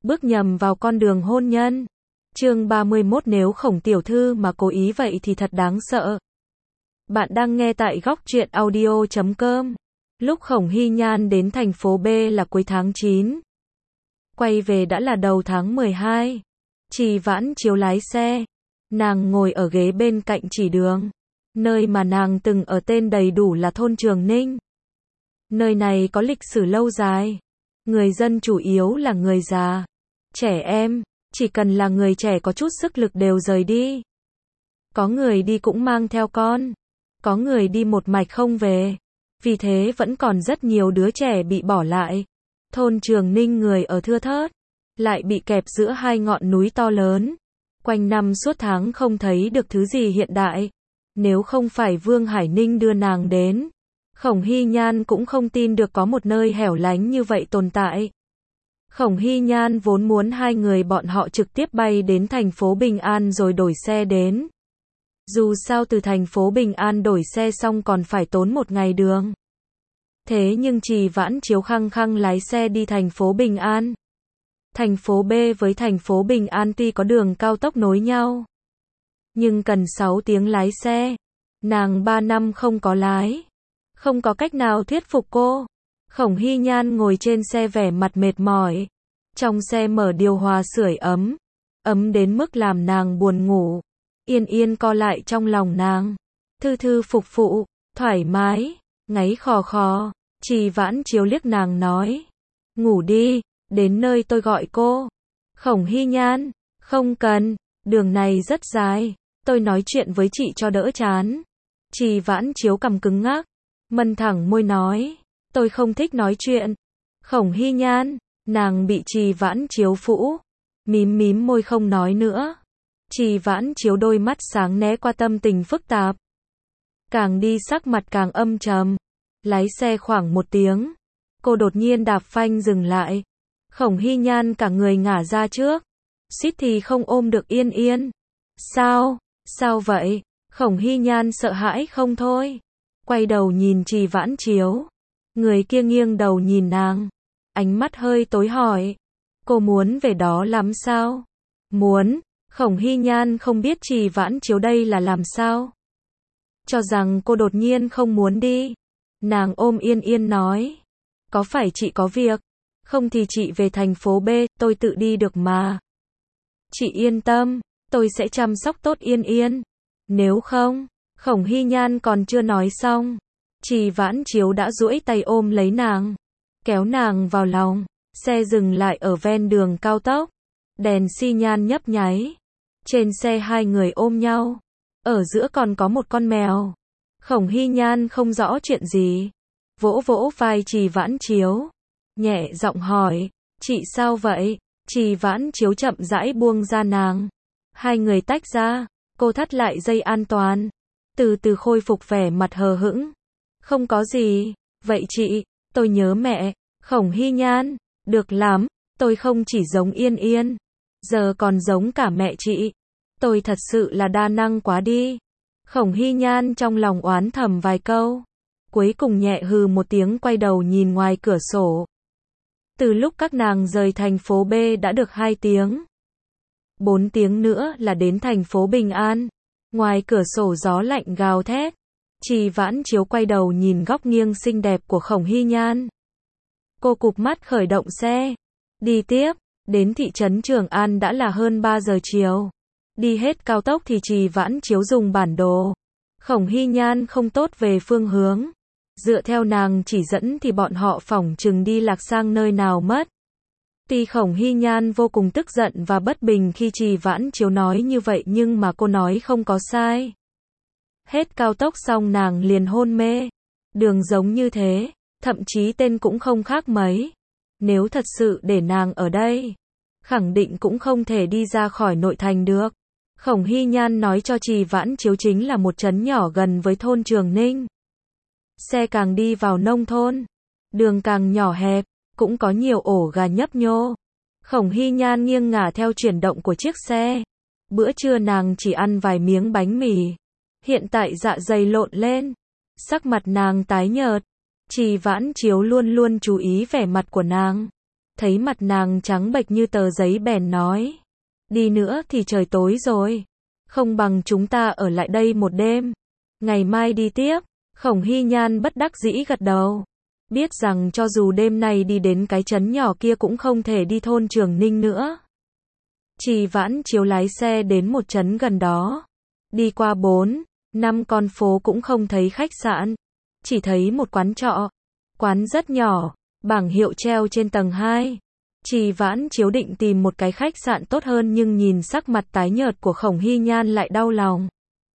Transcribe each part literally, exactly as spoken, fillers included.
bước nhầm vào con đường hôn nhân. Chương ba mươi mốt Nếu Khổng tiểu thư mà cố ý vậy thì thật đáng sợ. Bạn đang nghe tại góc truyện audio chấm com. Lúc Khổng Hy Nhan đến thành phố B là cuối tháng chín. Quay về đã là đầu tháng mười hai. Trì Vãn Chiếu lái xe. Nàng ngồi ở ghế bên cạnh chỉ đường. Nơi mà nàng từng ở tên đầy đủ là thôn Trường Ninh. Nơi này có lịch sử lâu dài. Người dân chủ yếu là người già, trẻ em, chỉ cần là người trẻ có chút sức lực đều rời đi. Có người đi cũng mang theo con, có người đi một mạch không về. Vì thế vẫn còn rất nhiều đứa trẻ bị bỏ lại. Thôn Trường Ninh người ở thưa thớt, lại bị kẹp giữa hai ngọn núi to lớn. Quanh năm suốt tháng không thấy được thứ gì hiện đại. Nếu không phải Vương Hải Ninh đưa nàng đến, Khổng Hy Nhan cũng không tin được có một nơi hẻo lánh như vậy tồn tại. Khổng Hy Nhan vốn muốn hai người bọn họ trực tiếp bay đến thành phố Bình An rồi đổi xe đến. Dù sao từ thành phố Bình An đổi xe xong còn phải tốn một ngày đường. Thế nhưng Trì Vãn Chiếu khăng khăng lái xe đi thành phố Bình An. Thành phố B với thành phố Bình An tuy có đường cao tốc nối nhau, nhưng cần sáu tiếng lái xe. Nàng ba năm không có lái, không có cách nào thuyết phục cô. Khổng Hy Nhan ngồi trên xe vẻ mặt mệt mỏi. Trong xe mở điều hòa sưởi ấm, ấm đến mức làm nàng buồn ngủ. Yên Yên co lại trong lòng nàng, thư thư phục phụ, thoải mái, ngáy khò khò. Trì Vãn Chiếu liếc nàng nói, ngủ đi, đến nơi tôi gọi cô. Khổng Hy Nhan, không cần, đường này rất dài, tôi nói chuyện với chị cho đỡ chán. Trì Vãn Chiếu cằm cứng ngắc, mân thẳng môi nói, tôi không thích nói chuyện. Khổng Hy Nhan, nàng bị Trì Vãn Chiếu phũ, mím mím môi không nói nữa. Trì Vãn Chiếu đôi mắt sáng né qua tâm tình phức tạp. Càng đi sắc mặt càng âm trầm. Lái xe khoảng một tiếng, cô đột nhiên đạp phanh dừng lại. Khổng Hy Nhan cả người ngả ra trước, suýt thì không ôm được Yên Yên. Sao, sao vậy? Khổng Hy Nhan sợ hãi không thôi. Quay đầu nhìn Trì Vãn Chiếu. Người kia nghiêng đầu nhìn nàng, ánh mắt hơi tối hỏi, cô muốn về đó lắm sao? Muốn. Khổng Hy Nhan không biết Trì Vãn Chiếu đây là làm sao. Cho rằng cô đột nhiên không muốn đi. Nàng ôm Yên Yên nói, có phải chị có việc? Không thì chị về thành phố B, tôi tự đi được mà. Chị yên tâm, tôi sẽ chăm sóc tốt Yên Yên. Nếu không, Khổng Hy Nhan còn chưa nói xong, Trì Vãn Chiếu đã duỗi tay ôm lấy nàng, kéo nàng vào lòng. Xe dừng lại ở ven đường cao tốc, đèn xi nhan nhấp nháy. Trên xe hai người ôm nhau, ở giữa còn có một con mèo. Khổng Hy Nhan không rõ chuyện gì, vỗ vỗ vai Trì Vãn Chiếu, nhẹ giọng hỏi, chị sao vậy? Trì Vãn Chiếu chậm rãi buông ra nàng. Hai người tách ra, cô thắt lại dây an toàn, từ từ khôi phục vẻ mặt hờ hững. Không có gì, vậy chị, tôi nhớ mẹ. Khổng Hy Nhan, được lắm, tôi không chỉ giống Yên Yên, giờ còn giống cả mẹ chị. Tôi thật sự là đa năng quá đi. Khổng Hy Nhan trong lòng oán thầm vài câu, cuối cùng nhẹ hừ một tiếng quay đầu nhìn ngoài cửa sổ. Từ lúc các nàng rời thành phố B đã được hai tiếng. Bốn tiếng nữa là đến thành phố Bình An. Ngoài cửa sổ gió lạnh gào thét. Trì Vãn Chiếu quay đầu nhìn góc nghiêng xinh đẹp của Khổng Hy Nhan. Cô cụp mắt khởi động xe. Đi tiếp, đến thị trấn Trường An đã là hơn ba giờ chiều. Đi hết cao tốc thì Trì Vãn Chiếu dùng bản đồ. Khổng Hy Nhan không tốt về phương hướng. Dựa theo nàng chỉ dẫn thì bọn họ phỏng chừng đi lạc sang nơi nào mất. Tuy Khổng Hy Nhan vô cùng tức giận và bất bình khi Trì Vãn Chiếu nói như vậy nhưng mà cô nói không có sai. Hết cao tốc xong nàng liền hôn mê. Đường giống như thế, thậm chí tên cũng không khác mấy. Nếu thật sự để nàng ở đây, khẳng định cũng không thể đi ra khỏi nội thành được. Khổng Hy Nhan nói cho Trì Vãn Chiếu chính là một trấn nhỏ gần với thôn Trường Ninh. Xe càng đi vào nông thôn, đường càng nhỏ hẹp, cũng có nhiều ổ gà nhấp nhô. Khổng Hy Nhan nghiêng ngả theo chuyển động của chiếc xe. Bữa trưa nàng chỉ ăn vài miếng bánh mì. Hiện tại dạ dày lộn lên, sắc mặt nàng tái nhợt. Trì Vãn Chiếu luôn luôn chú ý vẻ mặt của nàng. thấy mặt nàng trắng bệch như tờ giấy bèn nói. Đi nữa thì trời tối rồi. Không bằng chúng ta ở lại đây một đêm. Ngày mai đi tiếp. Khổng Hy Nhan bất đắc dĩ gật đầu. Biết rằng cho dù đêm nay đi đến cái trấn nhỏ kia cũng không thể đi thôn Trường Ninh nữa. Trì Vãn Chiếu lái xe đến một trấn gần đó. Đi qua bốn, năm con phố cũng không thấy khách sạn. Chỉ thấy một quán trọ. Quán rất nhỏ, bảng hiệu treo trên tầng hai. Trì Vãn Chiếu định tìm một cái khách sạn tốt hơn nhưng nhìn sắc mặt tái nhợt của Khổng Hy Nhan lại đau lòng.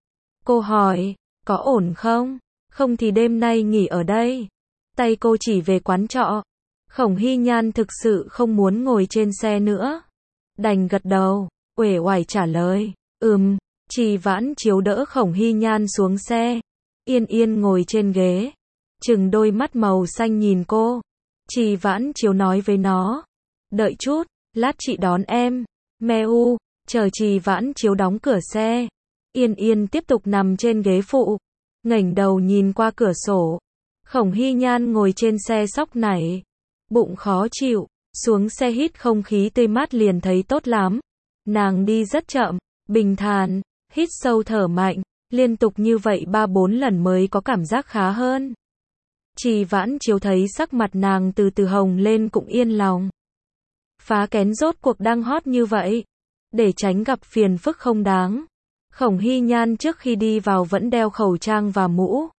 Cô hỏi, có ổn không? Không thì đêm nay nghỉ ở đây. Tay cô chỉ về quán trọ. Khổng Hy Nhan thực sự không muốn ngồi trên xe nữa. Đành gật đầu, uể oải trả lời. Ừm, Trì Vãn Chiếu đỡ Khổng Hy Nhan xuống xe. Yên Yên ngồi trên ghế. Chừng đôi mắt màu xanh nhìn cô. Trì Vãn Chiếu nói với nó. Đợi chút, lát chị đón em. Meo, chờ Trì Vãn Chiếu đóng cửa xe. Yên Yên tiếp tục nằm trên ghế phụ. Ngẩng đầu nhìn qua cửa sổ. Khổng Hy Nhan ngồi trên xe sóc nảy. Bụng khó chịu. Xuống xe hít không khí tươi mát liền thấy tốt lắm. Nàng đi rất chậm, bình thản, hít sâu thở mạnh. Liên tục như vậy ba bốn lần mới có cảm giác khá hơn. Trì Vãn Chiếu thấy sắc mặt nàng từ từ hồng lên cũng yên lòng. Phá kén rốt cuộc đang hot như vậy. Để tránh gặp phiền phức không đáng. Khổng Hy Nhan trước khi đi vào vẫn đeo khẩu trang và mũ.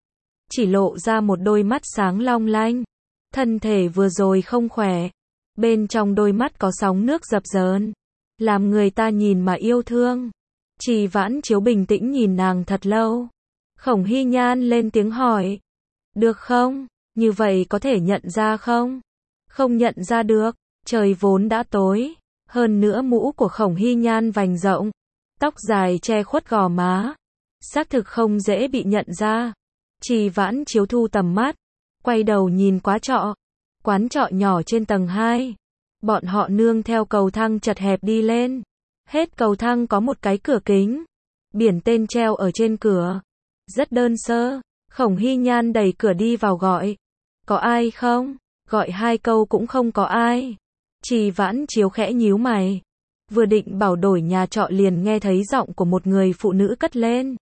Chỉ lộ ra một đôi mắt sáng long lanh. Thân thể vừa rồi không khỏe. Bên trong đôi mắt có sóng nước dập dờn. Làm người ta nhìn mà yêu thương. Trì Vãn Chiếu bình tĩnh nhìn nàng thật lâu. Khổng Hy Nhan lên tiếng hỏi. Được không? Như vậy có thể nhận ra không? Không nhận ra được. Trời vốn đã tối. Hơn nữa mũ của Khổng Hy Nhan vành rộng. Tóc dài che khuất gò má. Xác thực không dễ bị nhận ra. Trì Vãn Chiếu thu tầm mắt. Quay đầu nhìn quá trọ. Quán trọ nhỏ trên tầng hai. Bọn họ nương theo cầu thang chật hẹp đi lên. Hết cầu thang có một cái cửa kính. Biển tên treo ở trên cửa. Rất đơn sơ. Khổng Hy Nhan đẩy cửa đi vào gọi. Có ai không? Gọi hai câu cũng không có ai. Trì Vãn Chiếu khẽ nhíu mày. Vừa định bảo đổi nhà trọ liền nghe thấy giọng của một người phụ nữ cất lên.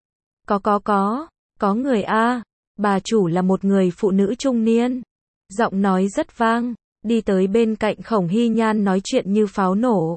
Có có có. Có người a. Bà chủ là một người phụ nữ trung niên. Giọng nói rất vang. Đi tới bên cạnh Khổng Hy Nhan nói chuyện như pháo nổ.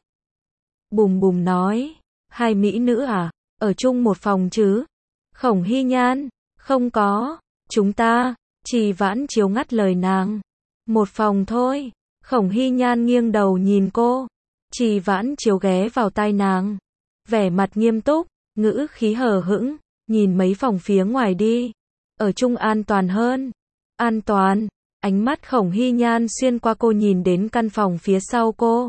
Bùm bùm nói. Hai mỹ nữ à? Ở chung một phòng chứ? Khổng Hy Nhan. Không có. Chúng ta. Trì Vãn Chiếu ngắt lời nàng. Một phòng thôi. Khổng Hy Nhan nghiêng đầu nhìn cô. Trì Vãn Chiếu ghé vào tai nàng. Vẻ mặt nghiêm túc. Ngữ khí hờ hững. Nhìn mấy phòng phía ngoài đi. Ở chung an toàn hơn. An toàn. Ánh mắt Khổng Hy Nhan xuyên qua cô nhìn đến căn phòng phía sau cô.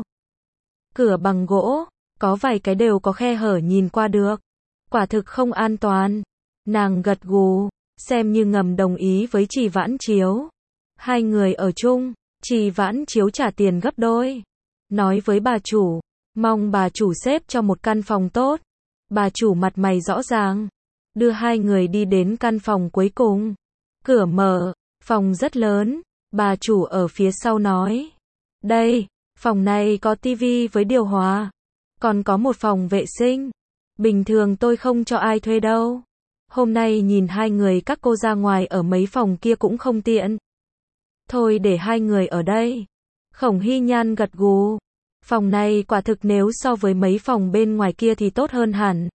Cửa bằng gỗ. Có vài cái đều có khe hở nhìn qua được. Quả thực không an toàn. Nàng gật gù. Xem như ngầm đồng ý với Trì Vãn Chiếu. Hai người ở chung. Trì Vãn Chiếu trả tiền gấp đôi. Nói với bà chủ. Mong bà chủ xếp cho một căn phòng tốt. Bà chủ mặt mày rõ ràng. Đưa hai người đi đến căn phòng cuối cùng. Cửa mở. Phòng rất lớn. Bà chủ ở phía sau nói. Đây. Phòng này có tivi với điều hòa. Còn có một phòng vệ sinh. Bình thường tôi không cho ai thuê đâu. Hôm nay nhìn hai người các cô ra ngoài ở mấy phòng kia cũng không tiện. Thôi để hai người ở đây. Khổng Hy Nhan gật gù. Phòng này quả thực nếu so với mấy phòng bên ngoài kia thì tốt hơn hẳn.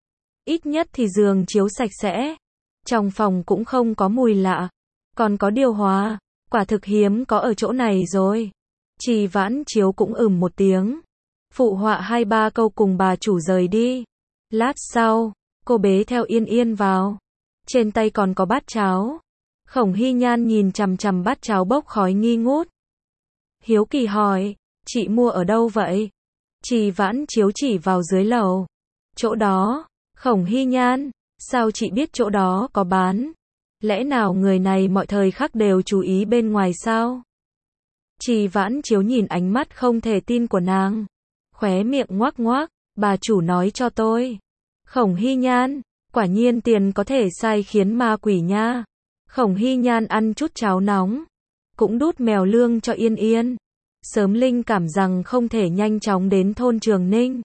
Ít nhất thì giường chiếu sạch sẽ. Trong phòng cũng không có mùi lạ. Còn có điều hòa. Quả thực hiếm có ở chỗ này rồi. Trì Vãn Chiếu cũng ừm một tiếng. Phụ họa hai ba câu cùng bà chủ rời đi. Lát sau, cô bế theo Yên Yên vào. Trên tay còn có bát cháo. Khổng Hy Nhan nhìn chằm chằm bát cháo bốc khói nghi ngút. Hiếu kỳ hỏi, chị mua ở đâu vậy? Trì Vãn Chiếu chỉ vào dưới lầu. Chỗ đó. Khổng Hy Nhan, sao chị biết chỗ đó có bán? Lẽ nào người này mọi thời khắc đều chú ý bên ngoài sao? Trì Vãn Chiếu nhìn ánh mắt không thể tin của nàng. Khóe miệng ngoác ngoác, bà chủ nói cho tôi. Khổng Hy Nhan, quả nhiên tiền có thể sai khiến ma quỷ nha. Khổng Hy Nhan ăn chút cháo nóng. Cũng đút mèo lương cho Yên Yên. sớm linh cảm rằng không thể nhanh chóng đến thôn Trường Ninh.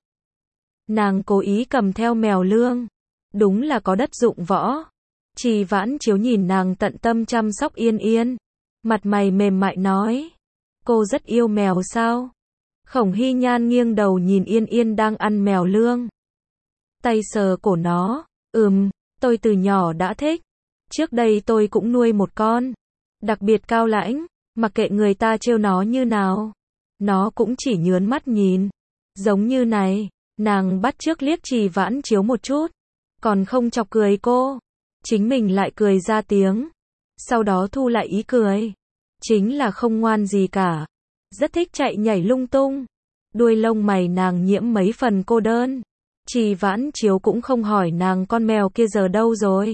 Nàng cố ý cầm theo mèo lương. Đúng là có đất dụng võ. Trì Vãn Chiếu nhìn nàng tận tâm chăm sóc Yên Yên. Mặt mày mềm mại nói. Cô rất yêu mèo sao? Khổng Hy Nhan nghiêng đầu nhìn Yên Yên đang ăn mèo lương. Tay sờ cổ nó. Ừm, tôi từ nhỏ đã thích. Trước đây tôi cũng nuôi một con. Đặc biệt cao lãnh. Mặc kệ người ta trêu nó như nào. Nó cũng chỉ nhớn mắt nhìn. Giống như này. Nàng bắt chước liếc Trì Vãn Chiếu một chút. Còn không chọc cười cô. Chính mình lại cười ra tiếng. Sau đó thu lại ý cười. Chính là không ngoan gì cả. Rất thích chạy nhảy lung tung. Đuôi lông mày nàng nhiễm mấy phần cô đơn. Trì Vãn Chiếu cũng không hỏi nàng con mèo kia giờ đâu rồi.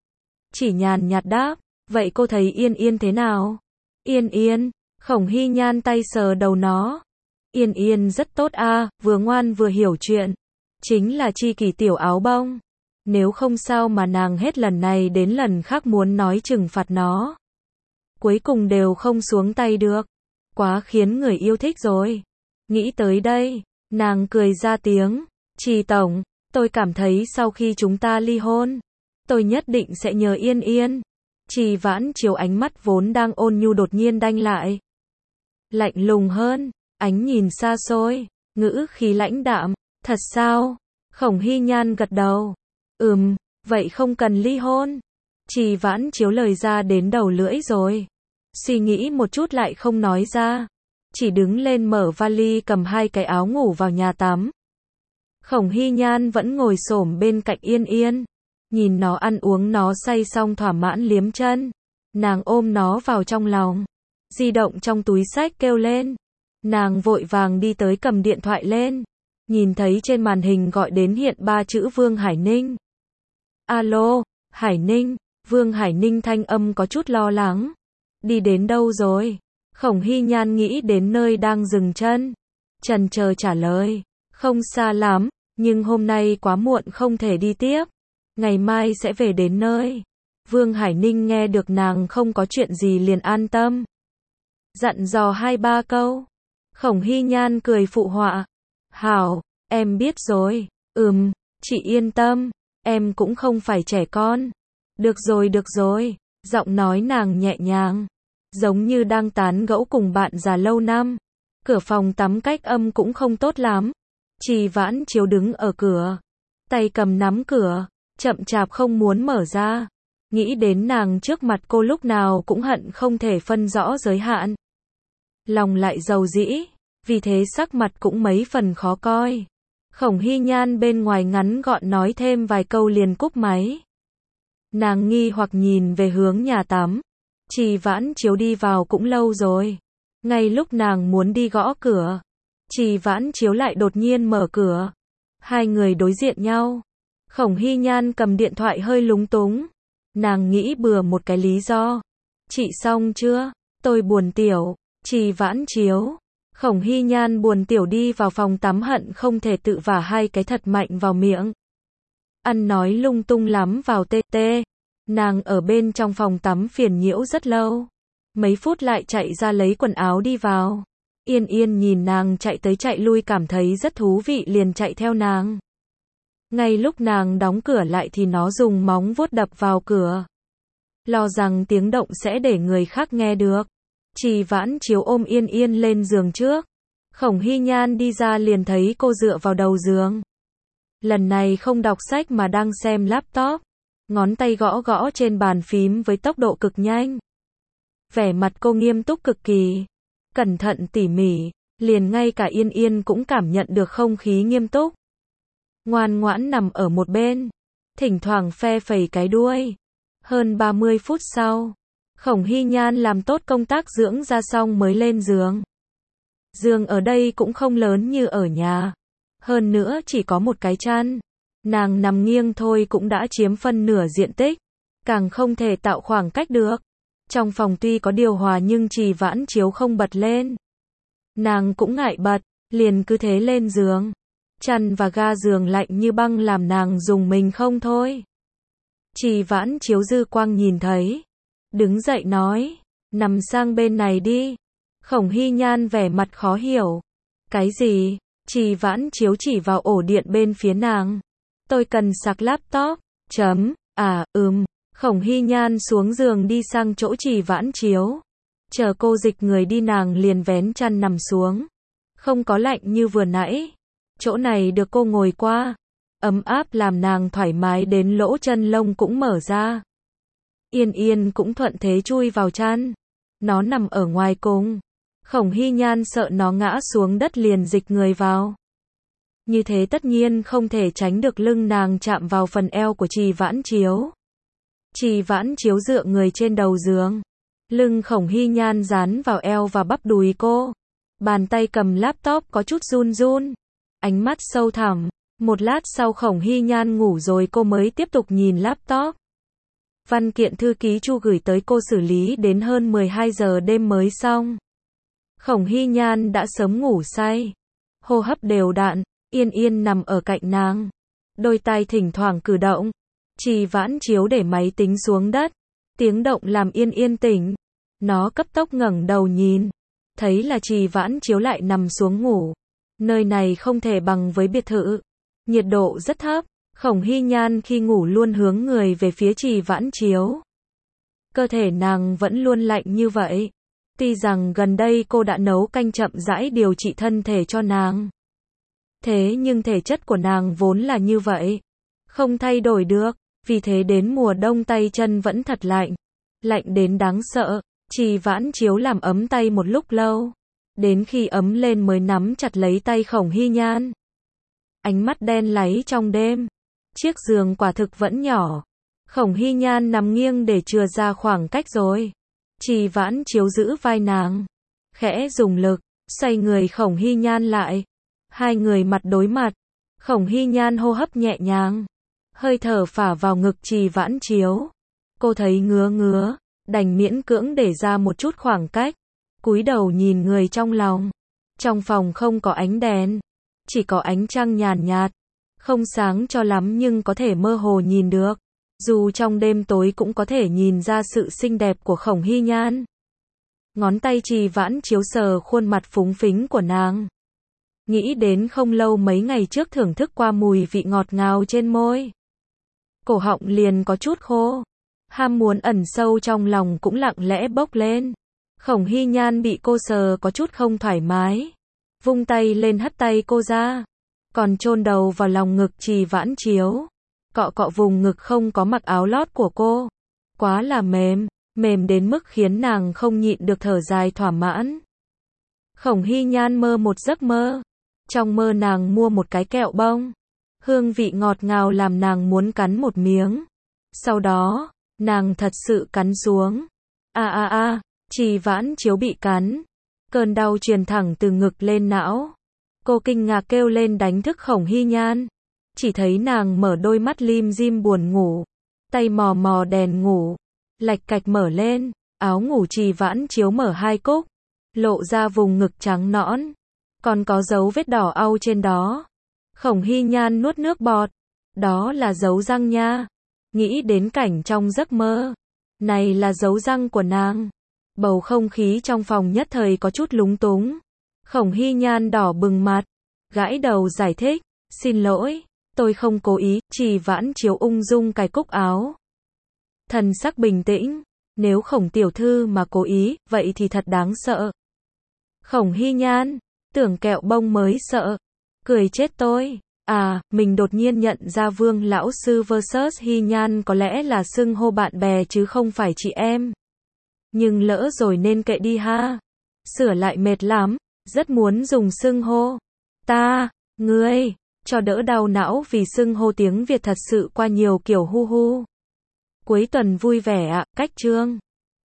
Chỉ nhàn nhạt đáp. Vậy cô thấy Yên Yên thế nào? Yên Yên. Khổng Hy Nhan tay sờ đầu nó. Yên Yên rất tốt a, à, vừa ngoan vừa hiểu chuyện. Chính là tri kỷ tiểu áo bông. Nếu không sao mà nàng hết lần này đến lần khác muốn nói trừng phạt nó. Cuối cùng đều không xuống tay được. Quá khiến người yêu thích rồi. Nghĩ tới đây, nàng cười ra tiếng. Trì tổng, tôi cảm thấy sau khi chúng ta ly hôn, tôi nhất định sẽ nhớ Yên Yên. Trì Vãn Chiếu ánh mắt vốn đang ôn nhu đột nhiên đanh lại. Lạnh lùng hơn, ánh nhìn xa xôi, ngữ khí lãnh đạm. Thật sao? Khổng Hy Nhan gật đầu. Ừm, vậy không cần ly hôn. Trì Vãn Chiếu lời ra đến đầu lưỡi rồi. Suy nghĩ một chút lại không nói ra. Chỉ đứng lên mở vali cầm hai cái áo ngủ vào nhà tắm. Khổng Hy Nhan vẫn ngồi xổm bên cạnh Yên Yên. Nhìn nó ăn uống nó say xong thỏa mãn liếm chân. Nàng ôm nó vào trong lòng. Di động trong túi xách kêu lên. Nàng vội vàng đi tới cầm điện thoại lên. Nhìn thấy trên màn hình gọi đến hiện ba chữ Vương Hải Ninh. Alo, Hải Ninh. Vương Hải Ninh thanh âm có chút lo lắng. Đi đến đâu rồi? Khổng Hy Nhan nghĩ đến nơi đang dừng chân. Chần chờ trả lời. Không xa lắm, nhưng hôm nay quá muộn không thể đi tiếp. Ngày mai sẽ về đến nơi. Vương Hải Ninh nghe được nàng không có chuyện gì liền an tâm. Dặn dò hai ba câu. Khổng Hy Nhan cười phụ họa. Hảo, em biết rồi. Ừm, chị yên tâm. Em cũng không phải trẻ con. Được rồi được rồi. Giọng nói nàng nhẹ nhàng. Giống như đang tán gẫu cùng bạn già lâu năm. Cửa phòng tắm cách âm cũng không tốt lắm. Trì Vãn Chiếu đứng ở cửa. Tay cầm nắm cửa. Chậm chạp không muốn mở ra. Nghĩ đến nàng trước mặt cô lúc nào cũng hận không thể phân rõ giới hạn. Lòng lại dầu dĩ. Vì thế sắc mặt cũng mấy phần khó coi. Khổng Hy Nhan bên ngoài ngắn gọn nói thêm vài câu liền cúp máy. Nàng nghi hoặc nhìn về hướng nhà tắm. Trì Vãn Chiếu đi vào cũng lâu rồi. Ngay lúc nàng muốn đi gõ cửa, Trì Vãn Chiếu lại đột nhiên mở cửa. Hai người đối diện nhau. Khổng Hy Nhan cầm điện thoại hơi lúng túng. Nàng nghĩ bừa một cái lý do. Chị xong chưa? Tôi buồn tiểu. Trì Vãn Chiếu. Khổng Hy Nhan buồn tiểu đi vào phòng tắm hận không thể tự vả hai cái thật mạnh vào miệng. Ăn nói lung tung lắm vào tê tê. Nàng ở bên trong phòng tắm phiền nhiễu rất lâu. Mấy phút lại chạy ra lấy quần áo đi vào. Yên Yên nhìn nàng chạy tới chạy lui cảm thấy rất thú vị liền chạy theo nàng. Ngay lúc nàng đóng cửa lại thì nó dùng móng vuốt đập vào cửa. Lo rằng tiếng động sẽ để người khác nghe được. Trì Vãn Chiếu ôm Yên Yên lên giường trước. Khổng Hy Nhan đi ra liền thấy cô dựa vào đầu giường. Lần này không đọc sách mà đang xem laptop. Ngón tay gõ gõ trên bàn phím với tốc độ cực nhanh. Vẻ mặt cô nghiêm túc cực kỳ. Cẩn thận tỉ mỉ. Liền ngay cả Yên Yên cũng cảm nhận được không khí nghiêm túc. Ngoan ngoãn nằm ở một bên. Thỉnh thoảng phe phẩy cái đuôi. Hơn ba mươi phút sau. Khổng Hy Nhan làm tốt công tác dưỡng da xong mới lên giường. Giường ở đây cũng không lớn như ở nhà. Hơn nữa chỉ có một cái chăn. Nàng nằm nghiêng thôi cũng đã chiếm phân nửa diện tích. Càng không thể tạo khoảng cách được. Trong phòng tuy có điều hòa nhưng Trì Vãn Chiếu không bật lên. Nàng cũng ngại bật, liền cứ thế lên giường. Chăn và ga giường lạnh như băng làm nàng dùng mình không thôi. Trì Vãn Chiếu dư quang nhìn thấy. Đứng dậy nói, nằm sang bên này đi. Khổng Hy Nhan vẻ mặt khó hiểu. Cái gì? Trì Vãn Chiếu chỉ vào ổ điện bên phía nàng. Tôi cần sạc laptop. Chấm. À, ừm. Khổng Hy Nhan xuống giường đi sang chỗ Trì Vãn Chiếu. Chờ cô dịch người đi nàng liền vén chăn nằm xuống. Không có lạnh như vừa nãy. Chỗ này được cô ngồi qua. Ấm áp làm nàng thoải mái đến lỗ chân lông cũng mở ra. Yên Yên cũng thuận thế chui vào chăn. Nó nằm ở ngoài cùng. Khổng Hy Nhan sợ nó ngã xuống đất liền dịch người vào. Như thế tất nhiên không thể tránh được lưng nàng chạm vào phần eo của Trì Vãn Chiếu. Trì Vãn Chiếu dựa người trên đầu giường. Lưng Khổng Hy Nhan dán vào eo và bắp đùi cô. Bàn tay cầm laptop có chút run run. Ánh mắt sâu thẳm. Một lát sau Khổng Hy Nhan ngủ rồi cô mới tiếp tục nhìn laptop. Văn kiện thư ký Chu gửi tới cô xử lý đến hơn mười hai giờ đêm mới xong. Khổng Hy Nhan đã sớm ngủ say. Hô hấp đều đặn. Yên Yên nằm ở cạnh nàng. Đôi tai thỉnh thoảng cử động. Trì Vãn Chiếu để máy tính xuống đất. Tiếng động làm Yên Yên tỉnh. Nó cấp tốc ngẩng đầu nhìn. Thấy là Trì Vãn Chiếu lại nằm xuống ngủ. Nơi này không thể bằng với biệt thự. Nhiệt độ rất thấp. Khổng Hy Nhan khi ngủ luôn hướng người về phía Trì Vãn Chiếu. Cơ thể nàng vẫn luôn lạnh như vậy. Tuy rằng gần đây cô đã nấu canh chậm rãi điều trị thân thể cho nàng. Thế nhưng thể chất của nàng vốn là như vậy. Không thay đổi được. Vì thế đến mùa đông tay chân vẫn thật lạnh. Lạnh đến đáng sợ. Trì Vãn Chiếu làm ấm tay một lúc lâu. Đến khi ấm lên mới nắm chặt lấy tay Khổng Hy Nhan. Ánh mắt đen láy trong đêm. Chiếc giường quả thực vẫn nhỏ. Khổng Hy Nhan nằm nghiêng để chừa ra khoảng cách rồi. Trì Vãn Chiếu giữ vai nàng. Khẽ dùng lực. Xoay người Khổng Hy Nhan lại. Hai người mặt đối mặt. Khổng Hy Nhan hô hấp nhẹ nhàng. Hơi thở phả vào ngực Trì Vãn Chiếu. Cô thấy ngứa ngứa. Đành miễn cưỡng để ra một chút khoảng cách. Cúi đầu nhìn người trong lòng. Trong phòng không có ánh đèn. Chỉ có ánh trăng nhàn nhạt. Không sáng cho lắm nhưng có thể mơ hồ nhìn được. Dù trong đêm tối cũng có thể nhìn ra sự xinh đẹp của Khổng Hy Nhan. Ngón tay Trì Vãn Chiếu sờ khuôn mặt phúng phính của nàng. Nghĩ đến không lâu mấy ngày trước thưởng thức qua mùi vị ngọt ngào trên môi. Cổ họng liền có chút khô. Ham muốn ẩn sâu trong lòng cũng lặng lẽ bốc lên. Khổng Hy Nhan bị cô sờ có chút không thoải mái. Vung tay lên hất tay cô ra. Còn chôn đầu vào lòng ngực Trì Vãn Chiếu. Cọ cọ vùng ngực không có mặc áo lót của cô. Quá là mềm. Mềm đến mức khiến nàng không nhịn được thở dài thỏa mãn. Khổng Hy Nhan mơ một giấc mơ. Trong mơ nàng mua một cái kẹo bông. Hương vị ngọt ngào làm nàng muốn cắn một miếng. Sau đó, nàng thật sự cắn xuống. A a a, Trì Vãn Chiếu bị cắn. Cơn đau truyền thẳng từ ngực lên não. Cô kinh ngạc kêu lên đánh thức Khổng Hy Nhan. Chỉ thấy nàng mở đôi mắt lim dim buồn ngủ. Tay mò mò đèn ngủ. Lạch cạch mở lên. Áo ngủ Trì Vãn Chiếu mở hai cúc. Lộ ra vùng ngực trắng nõn. Còn có dấu vết đỏ au trên đó. Khổng Hy Nhan nuốt nước bọt. Đó là dấu răng nha. Nghĩ đến cảnh trong giấc mơ. Này là dấu răng của nàng. Bầu không khí trong phòng nhất thời có chút lúng túng. Khổng Hy Nhan đỏ bừng mặt. Gãi đầu giải thích. Xin lỗi. Tôi không cố ý. Trì Vãn Chiếu ung dung cài cúc áo. Thần sắc bình tĩnh. Nếu Khổng tiểu thư mà cố ý, vậy thì thật đáng sợ. Khổng Hy Nhan. Tưởng kẹo bông mới sợ. Cười chết tôi. À, mình đột nhiên nhận ra Vương lão sư versus Hy Nhan có lẽ là xưng hô bạn bè chứ không phải chị em. Nhưng lỡ rồi nên kệ đi ha. Sửa lại mệt lắm. Rất muốn dùng xưng hô. Ta, ngươi, cho đỡ đau não vì xưng hô tiếng Việt thật sự qua nhiều kiểu hu hu. Cuối tuần vui vẻ ạ, cách chương.